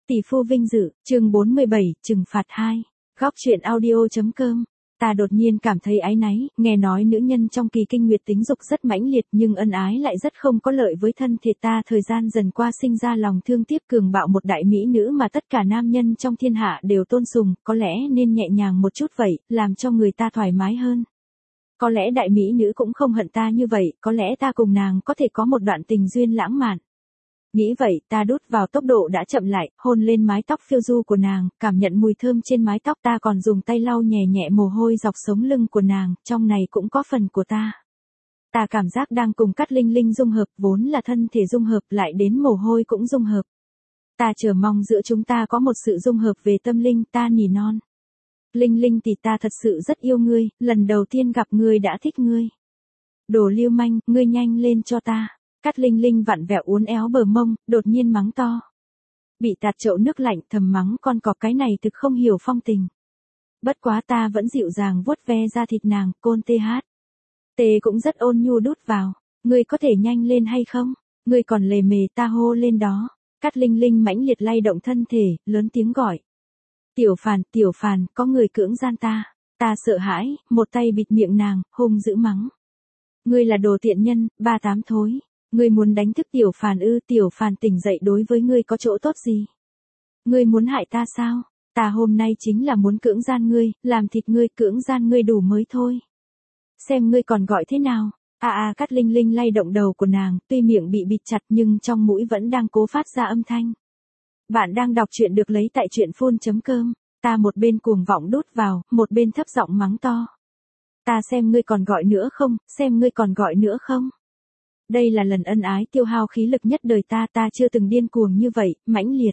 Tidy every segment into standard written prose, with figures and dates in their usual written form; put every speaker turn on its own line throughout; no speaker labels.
Tỷ phu vinh dự, chương 47, trừng phạt 2. Góc truyện audio.com. Ta đột nhiên cảm thấy áy náy, nghe nói nữ nhân trong kỳ kinh nguyệt tính dục rất mãnh liệt nhưng ân ái lại rất không có lợi với thân thể ta. Thời gian dần qua sinh ra lòng thương tiếc cường bạo một đại mỹ nữ mà tất cả nam nhân trong thiên hạ đều tôn sùng, có lẽ nên nhẹ nhàng một chút vậy, làm cho người ta thoải mái hơn. Có lẽ đại mỹ nữ cũng không hận ta như vậy, có lẽ ta cùng nàng có thể có một đoạn tình duyên lãng mạn. Nghĩ vậy, ta đút vào tốc độ đã chậm lại, hôn lên mái tóc phiêu du của nàng, cảm nhận mùi thơm trên mái tóc. Ta còn dùng tay lau nhẹ nhẹ mồ hôi dọc sống lưng của nàng, trong này cũng có phần của ta. Ta cảm giác đang cùng Cát Linh Linh dung hợp, vốn là thân thể dung hợp lại đến mồ hôi cũng dung hợp. Ta chờ mong giữa chúng ta có một sự dung hợp về tâm linh. Ta nỉ non. Linh Linh tỷ, ta thật sự rất yêu ngươi, lần đầu tiên gặp ngươi đã thích ngươi. Đồ lưu manh, ngươi nhanh lên cho ta. Cát Linh Linh vặn vẹo uốn éo bờ mông, đột nhiên mắng to. Bị tạt chậu nước lạnh, thầm mắng con cọp cái này thực không hiểu phong tình. Bất quá ta vẫn dịu dàng vuốt ve da thịt nàng, côn TH. Tê cũng rất ôn nhu đút vào. Ngươi có thể nhanh lên hay không? Ngươi còn lề mề, ta hô lên đó. Cát Linh Linh mãnh liệt lay động thân thể, lớn tiếng gọi. Tiểu Phàn, có người cưỡng gian ta. Ta sợ hãi, một tay bịt miệng nàng, hung dữ mắng. Ngươi là đồ tiện nhân, 38 thối. Ngươi muốn đánh thức Tiểu Phàn ư? Tiểu Phàn tỉnh dậy đối với ngươi có chỗ tốt gì? Ngươi muốn hại ta sao? Ta hôm nay chính là muốn cưỡng gian ngươi, làm thịt ngươi, cưỡng gian ngươi đủ mới thôi. Xem ngươi còn gọi thế nào? Cát Linh Linh lay động đầu của nàng, tuy miệng bị bịt chặt nhưng trong mũi vẫn đang cố phát ra âm thanh. Bạn đang đọc truyện được lấy tại truyệnphun.com. Ta một bên cuồng vọng đút vào, một bên thấp giọng mắng to. Ta xem ngươi còn gọi nữa không, xem ngươi còn gọi nữa không. Đây là lần ân ái tiêu hao khí lực nhất đời ta chưa từng điên cuồng như vậy, mãnh liệt.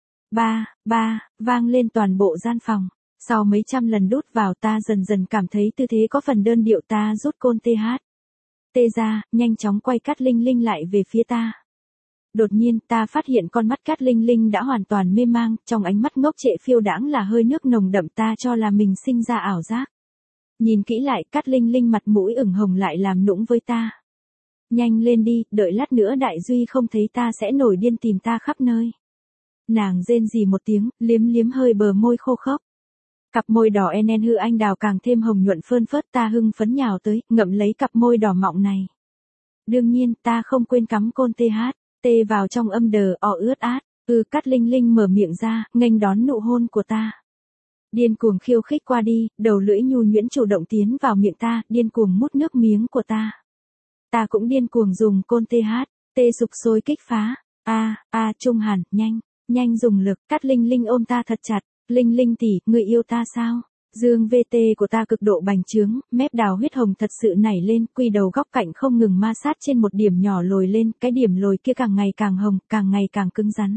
Ba, vang lên toàn bộ gian phòng. Sau mấy trăm lần đút vào ta dần dần cảm thấy tư thế có phần đơn điệu. Ta rút côn TH. Tê ra, nhanh chóng quay Cát Linh Linh lại về phía ta. Đột nhiên ta phát hiện con mắt Cát Linh Linh đã hoàn toàn mê mang, trong ánh mắt ngốc trệ phiêu đãng là hơi nước nồng đậm. Ta cho là mình sinh ra ảo giác. Nhìn kỹ lại, Cát Linh Linh mặt mũi ửng hồng lại làm nũng với ta. Nhanh lên đi, đợi lát nữa Đại Duy không thấy ta sẽ nổi điên tìm ta khắp nơi. Nàng rên rỉ một tiếng, liếm liếm hơi bờ môi khô khốc. Cặp môi đỏ en hư anh đào càng thêm hồng nhuận phơn phớt. Ta hưng phấn nhào tới, ngậm lấy cặp môi đỏ mọng này. Đương nhiên, ta không quên cắm côn TH, tê vào trong âm đờ, ướt át. Cát Linh Linh mở miệng ra, nghênh đón nụ hôn của ta. Điên cuồng khiêu khích qua đi, đầu lưỡi nhu nhuyễn chủ động tiến vào miệng ta, điên cuồng mút nước miếng của ta. Ta cũng điên cuồng dùng côn TH, tê sục sôi kích phá. Trung Hàn, nhanh dùng lực. Cát Linh Linh ôm ta thật chặt. Linh Linh tỷ, người yêu ta sao? Dương VT của ta cực độ bành trướng, mép đào huyết hồng thật sự nảy lên, quy đầu góc cạnh không ngừng ma sát trên một điểm nhỏ lồi lên, cái điểm lồi kia càng ngày càng hồng, càng ngày càng cứng rắn.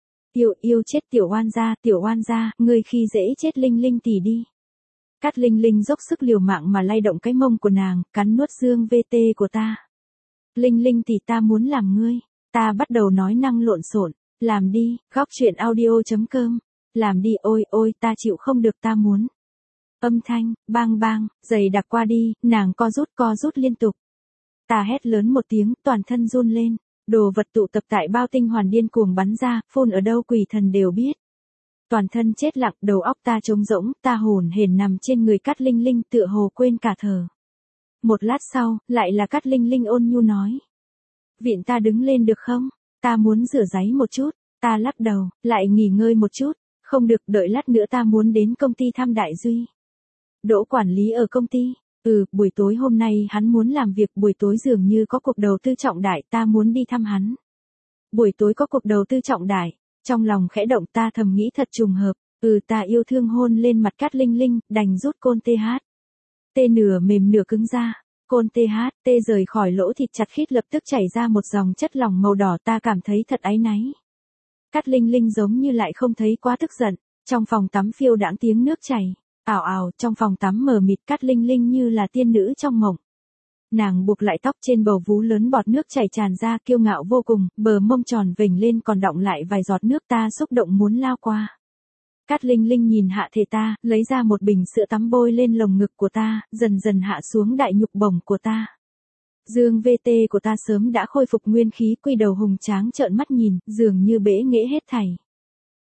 Yêu chết tiểu oan gia, ngươi khi dễ chết Linh Linh tỷ đi. Cát Linh Linh dốc sức liều mạng mà lay động cái mông của nàng, cắn nuốt Dương VT của ta. Linh Linh tỷ, ta muốn làm ngươi. Ta bắt đầu nói năng lộn xộn. Làm đi, góc truyện audio.com. Làm đi, ôi, ta chịu không được, ta muốn. Âm thanh, bang, dày đặc qua đi, nàng co rút liên tục. Ta hét lớn một tiếng, toàn thân run lên. Đồ vật tụ tập tại bao tinh hoàn điên cuồng bắn ra, phun ở đâu quỷ thần đều biết. Toàn thân chết lặng, đầu óc ta trống rỗng, ta hồn hển nằm trên người Cát Linh Linh tựa hồ quên cả thở. Một lát sau, lại là Cát Linh Linh ôn nhu nói. Viện ta đứng lên được không? Ta muốn rửa ráy một chút. Ta lắc đầu, lại nghỉ ngơi một chút. Không được, đợi lát nữa ta muốn đến công ty thăm Đại Duy. Đỗ quản lý ở công ty. Buổi tối hôm nay hắn muốn làm việc, buổi tối dường như có cuộc đầu tư trọng đại, ta muốn đi thăm hắn. Buổi tối có cuộc đầu tư trọng đại. Trong lòng khẽ động, ta thầm nghĩ thật trùng hợp. Ta yêu thương hôn lên mặt Cát Linh Linh, đành rút côn TH. Tê nửa mềm nửa cứng ra. Côn TH, tê rời khỏi lỗ thịt chặt khít lập tức chảy ra một dòng chất lỏng màu đỏ. Ta cảm thấy thật áy náy. Cát Linh Linh giống như lại không thấy quá tức giận. Trong phòng tắm phiêu đãng tiếng nước chảy. Ào, trong phòng tắm mờ mịt, Cát Linh Linh như là tiên nữ trong mộng. Nàng buộc lại tóc trên bầu vú lớn, bọt nước chảy tràn ra, kiêu ngạo vô cùng, bờ mông tròn vểnh lên còn đọng lại vài giọt nước. Ta xúc động muốn lao qua. Cát Linh Linh nhìn hạ thể ta, lấy ra một bình sữa tắm bôi lên lồng ngực của ta, dần dần hạ xuống đại nhục bổng của ta. Dương VT của ta sớm đã khôi phục nguyên khí, quy đầu hùng tráng trợn mắt nhìn, dường như bẽ nghễ hết thảy.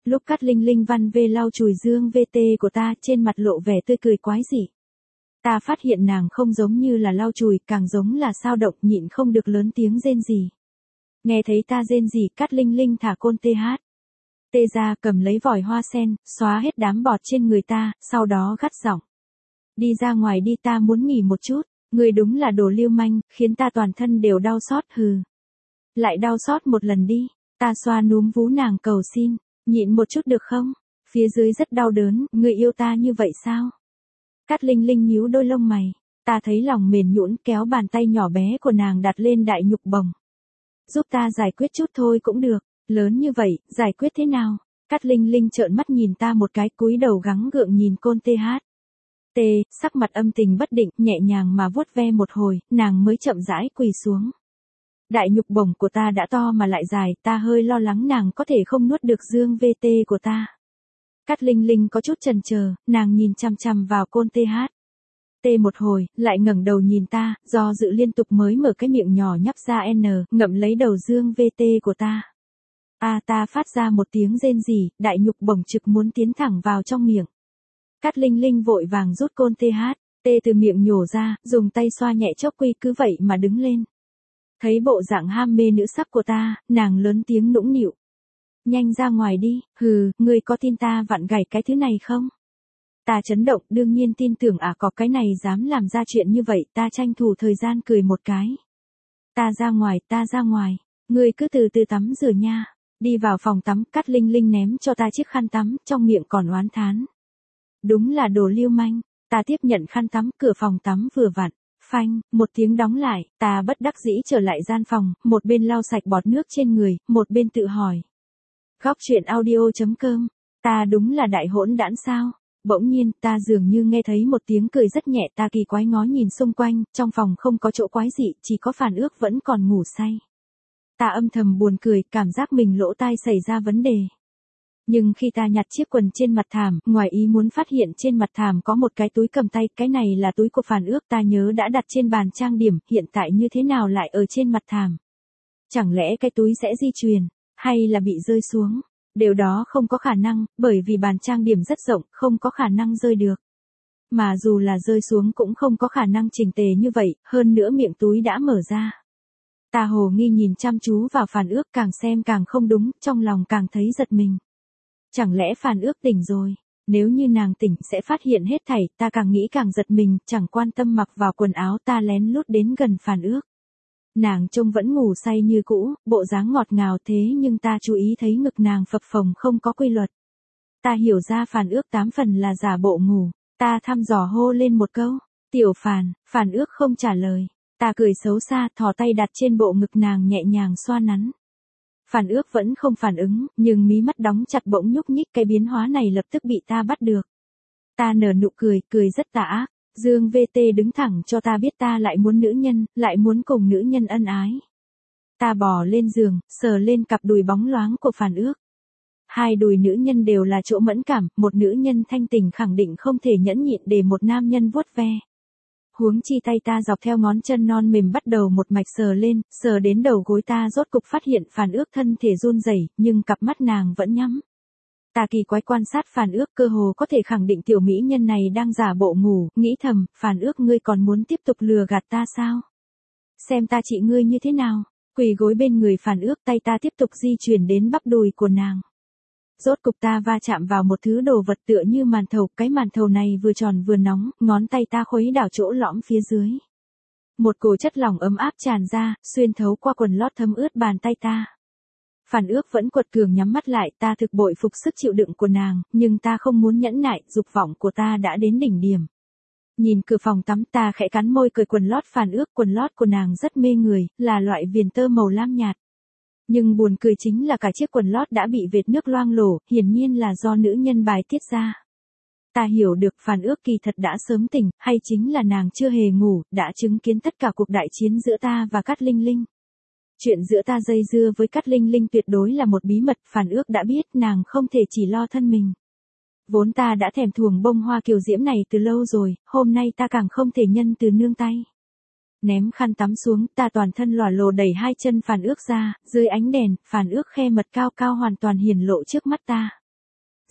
Lúc Cát Linh Linh văn vê lau chùi dương VT của ta, trên mặt lộ vẻ tươi cười quái dị. Ta phát hiện nàng không giống như là lau chùi, càng giống là sao động, nhịn không được lớn tiếng rên rỉ. Nghe thấy ta rên rỉ, Cát Linh Linh thả côn TH. Tê ra cầm lấy vòi hoa sen, xóa hết đám bọt trên người ta, sau đó gắt giọng. Đi ra ngoài đi, ta muốn nghỉ một chút. Ngươi đúng là đồ lưu manh, khiến ta toàn thân đều đau xót, hừ. Lại đau xót một lần đi. Ta xoa núm vú nàng cầu xin. Nhịn một chút được không? Phía dưới rất đau đớn, ngươi yêu ta như vậy sao? Cát Linh Linh nhíu đôi lông mày. Ta thấy lòng mềm nhũn, kéo bàn tay nhỏ bé của nàng đặt lên đại nhục bồng. Giúp ta giải quyết chút thôi cũng được. Lớn như vậy, giải quyết thế nào? Cát Linh Linh trợn mắt nhìn ta một cái, cúi đầu gắng gượng nhìn côn TH. Sắc mặt âm tình bất định, nhẹ nhàng mà vuốt ve một hồi, nàng mới chậm rãi quỳ xuống. Đại nhục bổng của ta đã to mà lại dài, ta hơi lo lắng nàng có thể không nuốt được dương VT của ta. Cát Linh Linh có chút chần chờ, nàng nhìn chằm chằm vào côn TH. Một hồi, lại ngẩng đầu nhìn ta, do dự liên tục mới mở cái miệng nhỏ nhắp ra ngậm lấy đầu dương VT của ta. Ta phát ra một tiếng rên rỉ, đại nhục bổng trực muốn tiến thẳng vào trong miệng. Cát Linh Linh vội vàng rút côn TH, từ miệng nhổ ra, dùng tay xoa nhẹ chốc quy, cứ vậy mà đứng lên. Thấy bộ dạng ham mê nữ sắc của ta, nàng lớn tiếng nũng nịu. Nhanh ra ngoài đi, hừ, ngươi có tin ta vặn gãy cái thứ này không? Ta chấn động, đương nhiên tin tưởng có cái này dám làm ra chuyện như vậy, ta tranh thủ thời gian cười một cái. Ta ra ngoài, ngươi cứ từ từ tắm rửa nha. Đi vào phòng tắm, Cát Linh Linh ném cho ta chiếc khăn tắm, trong miệng còn oán thán. Đúng là đồ lưu manh. Ta tiếp nhận khăn tắm, cửa phòng tắm vừa vặn. Phanh, một tiếng đóng lại, ta bất đắc dĩ trở lại gian phòng, một bên lau sạch bọt nước trên người, một bên tự hỏi. Góc truyện audio.com, ta đúng là đại hỗn đản sao? Bỗng nhiên, ta dường như nghe thấy một tiếng cười rất nhẹ, ta kỳ quái ngó nhìn xung quanh, trong phòng không có chỗ quái dị, chỉ có Phản Ước vẫn còn ngủ say. Ta âm thầm buồn cười, cảm giác mình lỗ tai xảy ra vấn đề. Nhưng khi ta nhặt chiếc quần trên mặt thảm, ngoài ý muốn phát hiện trên mặt thảm có một cái túi cầm tay, cái này là túi của Phản Ước, ta nhớ đã đặt trên bàn trang điểm, hiện tại như thế nào lại ở trên mặt thảm? Chẳng lẽ cái túi sẽ di chuyển, hay là bị rơi xuống? Điều đó không có khả năng, bởi vì bàn trang điểm rất rộng, không có khả năng rơi được. Mà dù là rơi xuống cũng không có khả năng chỉnh tề như vậy, hơn nữa miệng túi đã mở ra. Ta hồ nghi nhìn chăm chú vào Phản Ước, càng xem càng không đúng, trong lòng càng thấy giật mình. Chẳng lẽ Phản Ước tỉnh rồi? Nếu như nàng tỉnh sẽ phát hiện hết thảy, ta càng nghĩ càng giật mình, chẳng quan tâm mặc vào quần áo, ta lén lút đến gần Phản Ước. Nàng trông vẫn ngủ say như cũ, bộ dáng ngọt ngào thế nhưng ta chú ý thấy ngực nàng phập phồng không có quy luật. Ta hiểu ra Phản Ước 8 phần là giả bộ ngủ, ta thăm dò hô lên một câu, tiểu Phản. Phản Ước không trả lời, ta cười xấu xa, thò tay đặt trên bộ ngực nàng nhẹ nhàng xoa nắn. Phản Ước vẫn không phản ứng, nhưng mí mắt đóng chặt bỗng nhúc nhích, cái biến hóa này lập tức bị ta bắt được. Ta nở nụ cười, cười rất tà ác. Dương VT đứng thẳng cho ta biết ta lại muốn nữ nhân, lại muốn cùng nữ nhân ân ái. Ta bò lên giường, sờ lên cặp đùi bóng loáng của Phản Ước. Hai đùi nữ nhân đều là chỗ mẫn cảm, một nữ nhân thanh tình khẳng định không thể nhẫn nhịn để một nam nhân vuốt ve. Huống chi tay ta dọc theo ngón chân non mềm bắt đầu một mạch sờ lên, sờ đến đầu gối ta rốt cục phát hiện Phản Ước thân thể run rẩy, nhưng cặp mắt nàng vẫn nhắm. Ta kỳ quái quan sát Phản Ước, cơ hồ có thể khẳng định tiểu mỹ nhân này đang giả bộ ngủ, nghĩ thầm, Phản Ước ngươi còn muốn tiếp tục lừa gạt ta sao? Xem ta trị ngươi như thế nào? Quỳ gối bên người Phản Ước, tay ta tiếp tục di chuyển đến bắp đùi của nàng. Rốt cục ta va chạm vào một thứ đồ vật tựa như màn thầu, cái màn thầu này vừa tròn vừa nóng, ngón tay ta khuấy đảo chỗ lõm phía dưới. Một cổ chất lỏng ấm áp tràn ra, xuyên thấu qua quần lót thấm ướt bàn tay ta. Phản Ước vẫn quật cường nhắm mắt lại, ta thực bội phục sức chịu đựng của nàng, nhưng ta không muốn nhẫn nại, dục vọng của ta đã đến đỉnh điểm. Nhìn cửa phòng tắm, ta khẽ cắn môi cởi quần lót Phản Ước, quần lót của nàng rất mê người, là loại viền tơ màu lam nhạt. Nhưng buồn cười chính là cả chiếc quần lót đã bị vệt nước loang lổ, hiển nhiên là do nữ nhân bài tiết ra. Ta hiểu được Phản Ước kỳ thật đã sớm tỉnh, hay chính là nàng chưa hề ngủ, đã chứng kiến tất cả cuộc đại chiến giữa ta và Cát Linh Linh. Chuyện giữa ta dây dưa với Cát Linh Linh tuyệt đối là một bí mật, Phản Ước đã biết nàng không thể chỉ lo thân mình. Vốn ta đã thèm thuồng bông hoa kiều diễm này từ lâu rồi, hôm nay ta càng không thể nhân từ nương tay. Ném khăn tắm xuống, ta toàn thân lòa lồ đẩy hai chân Phản Ước ra, dưới ánh đèn, Phản Ước khe mật cao cao hoàn toàn hiển lộ trước mắt ta.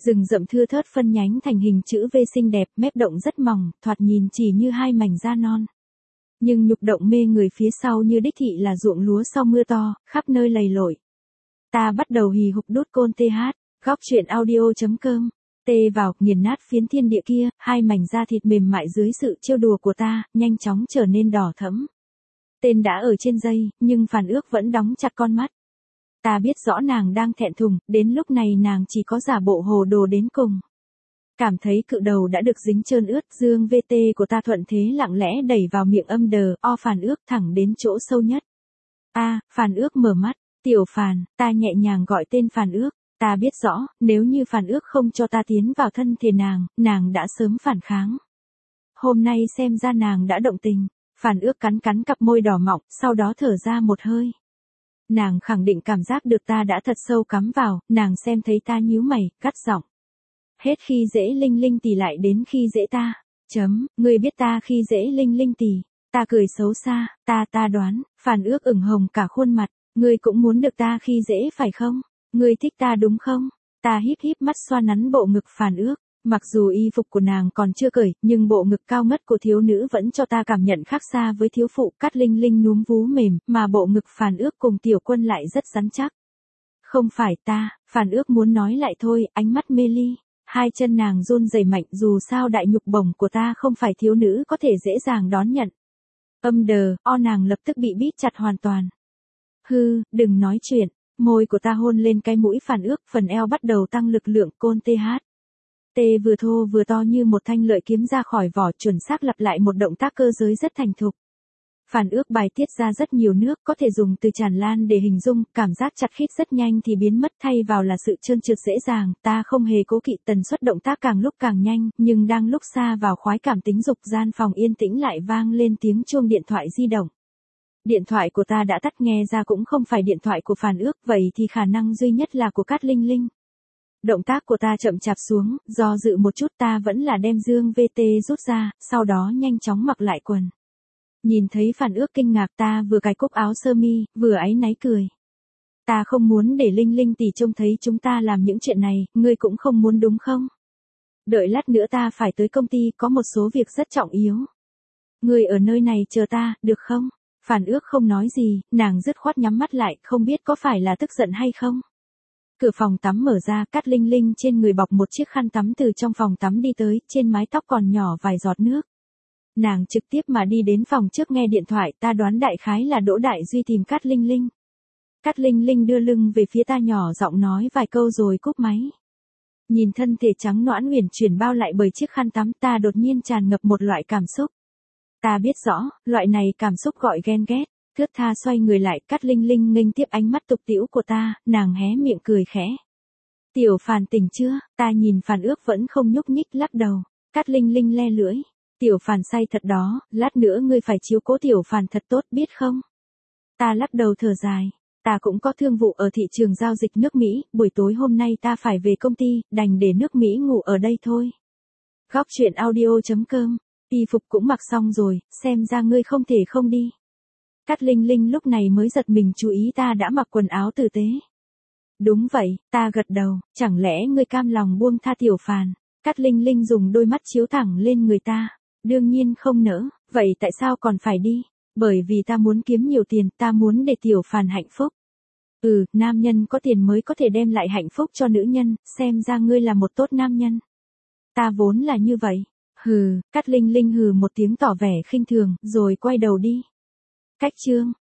Rừng rậm thưa thớt phân nhánh thành hình chữ V xinh đẹp, mép động rất mỏng, thoạt nhìn chỉ như hai mảnh da non. Nhưng nhục động mê người phía sau như đích thị là ruộng lúa sau mưa to, khắp nơi lầy lội. Ta bắt đầu hì hục đốt côn TH, góc truyện audio.com. Tê vào, nghiền nát phiến thiên địa kia, hai mảnh da thịt mềm mại dưới sự trêu đùa của ta, nhanh chóng trở nên đỏ thẫm. Tên đã ở trên dây, nhưng Phản Ước vẫn đóng chặt con mắt. Ta biết rõ nàng đang thẹn thùng, đến lúc này nàng chỉ có giả bộ hồ đồ đến cùng. Cảm thấy cự đầu đã được dính trơn ướt, dương VT của ta thuận thế lặng lẽ đẩy vào miệng âm đờ, Phản Ước thẳng đến chỗ sâu nhất. Phản Ước mở mắt, tiểu Phàn, ta nhẹ nhàng gọi tên Phản Ước. Ta biết rõ, nếu như Phản Ước không cho ta tiến vào thân thể nàng đã sớm phản kháng. Hôm nay xem ra nàng đã động tình. Phản Ước cắn cắn cặp môi đỏ mọng, sau đó thở ra một hơi. Nàng khẳng định cảm giác được ta đã thật sâu cắm vào, nàng xem thấy ta nhíu mày, cắt giọng. Hết khi dễ Linh Linh tỷ lại đến khi dễ ta. Ngươi biết ta khi dễ Linh Linh tỷ. Ta cười xấu xa, ta đoán, Phản Ước ửng hồng cả khuôn mặt, ngươi cũng muốn được ta khi dễ phải không? Ngươi thích ta đúng không? Ta híp híp mắt xoa nắn bộ ngực Phản Ước. Mặc dù y phục của nàng còn chưa cởi, nhưng bộ ngực cao ngất của thiếu nữ vẫn cho ta cảm nhận khác xa với thiếu phụ. Cát Linh Linh núm vú mềm, mà bộ ngực Phản Ước cùng Tiểu Quân lại rất rắn chắc. Không phải ta, Phản Ước muốn nói lại thôi, ánh mắt mê ly. Hai chân nàng run rẩy mạnh, dù sao đại nhục bổng của ta không phải thiếu nữ có thể dễ dàng đón nhận. Nàng lập tức bị bít chặt hoàn toàn. Đừng nói chuyện. Môi của ta hôn lên cái mũi Phản Ước, phần eo bắt đầu tăng lực lượng côn TH. Tê vừa thô vừa to như một thanh lợi kiếm ra khỏi vỏ, chuẩn xác lặp lại một động tác cơ giới rất thành thục. Phản Ước bài tiết ra rất nhiều nước, có thể dùng từ tràn lan để hình dung, cảm giác chặt khít rất nhanh thì biến mất, thay vào là sự trơn trượt dễ dàng. Ta không hề cố kỵ, tần suất động tác càng lúc càng nhanh, nhưng đang lúc xa vào khoái cảm tính dục, gian phòng yên tĩnh lại vang lên tiếng chuông điện thoại di động. Điện thoại của ta đã tắt, nghe ra cũng không phải điện thoại của Phản Ước, vậy thì khả năng duy nhất là của Cát Linh Linh. Động tác của ta chậm chạp xuống, do dự một chút ta vẫn là đem dương VT rút ra, sau đó nhanh chóng mặc lại quần. Nhìn thấy Phản Ước kinh ngạc, ta vừa cài cúc áo sơ mi, vừa áy náy cười. Ta không muốn để Linh Linh tỷ trông thấy chúng ta làm những chuyện này, ngươi cũng không muốn đúng không? Đợi lát nữa ta phải tới công ty, có một số việc rất trọng yếu. Ngươi ở nơi này chờ ta, được không? Phản Ước không nói gì, nàng dứt khoát nhắm mắt lại, không biết có phải là tức giận hay không. Cửa phòng tắm mở ra, Cát Linh Linh trên người bọc một chiếc khăn tắm từ trong phòng tắm đi tới, trên mái tóc còn nhỏ vài giọt nước. Nàng trực tiếp mà đi đến phòng trước nghe điện thoại, ta đoán đại khái là Đỗ Đại Duy tìm Cát Linh Linh. Cát Linh Linh đưa lưng về phía ta, nhỏ giọng nói vài câu rồi cúp máy. Nhìn thân thể trắng nõn uyển chuyển bao lại bởi chiếc khăn tắm, ta đột nhiên tràn ngập một loại cảm xúc. Ta biết rõ, loại này cảm xúc gọi ghen ghét. Thướt tha xoay người lại, Cát Linh Linh nghênh tiếp ánh mắt tục tĩu của ta, nàng hé miệng cười khẽ. Tiểu Phàn tỉnh chưa? Ta nhìn Phản Ước vẫn không nhúc nhích, lắc đầu. Cát Linh Linh le lưỡi. Tiểu Phàn say thật đó, lát nữa ngươi phải chiếu cố Tiểu Phàn thật tốt biết không? Ta lắc đầu thở dài. Ta cũng có thương vụ ở thị trường giao dịch nước Mỹ, buổi tối hôm nay ta phải về công ty, đành để nước Mỹ ngủ ở đây thôi. Góc truyện audio.com. Y phục cũng mặc xong rồi, xem ra ngươi không thể không đi. Cát Linh Linh lúc này mới giật mình chú ý ta đã mặc quần áo tử tế. Đúng vậy, ta gật đầu, chẳng lẽ ngươi cam lòng buông tha Tiểu Phàn? Cát Linh Linh dùng đôi mắt chiếu thẳng lên người ta. Đương nhiên không nỡ, vậy tại sao còn phải đi? Bởi vì ta muốn kiếm nhiều tiền, ta muốn để Tiểu Phàn hạnh phúc. Nam nhân có tiền mới có thể đem lại hạnh phúc cho nữ nhân, xem ra ngươi là một tốt nam nhân. Ta vốn là như vậy. Cát Linh Linh hừ một tiếng tỏ vẻ khinh thường, rồi quay đầu đi. Cách chương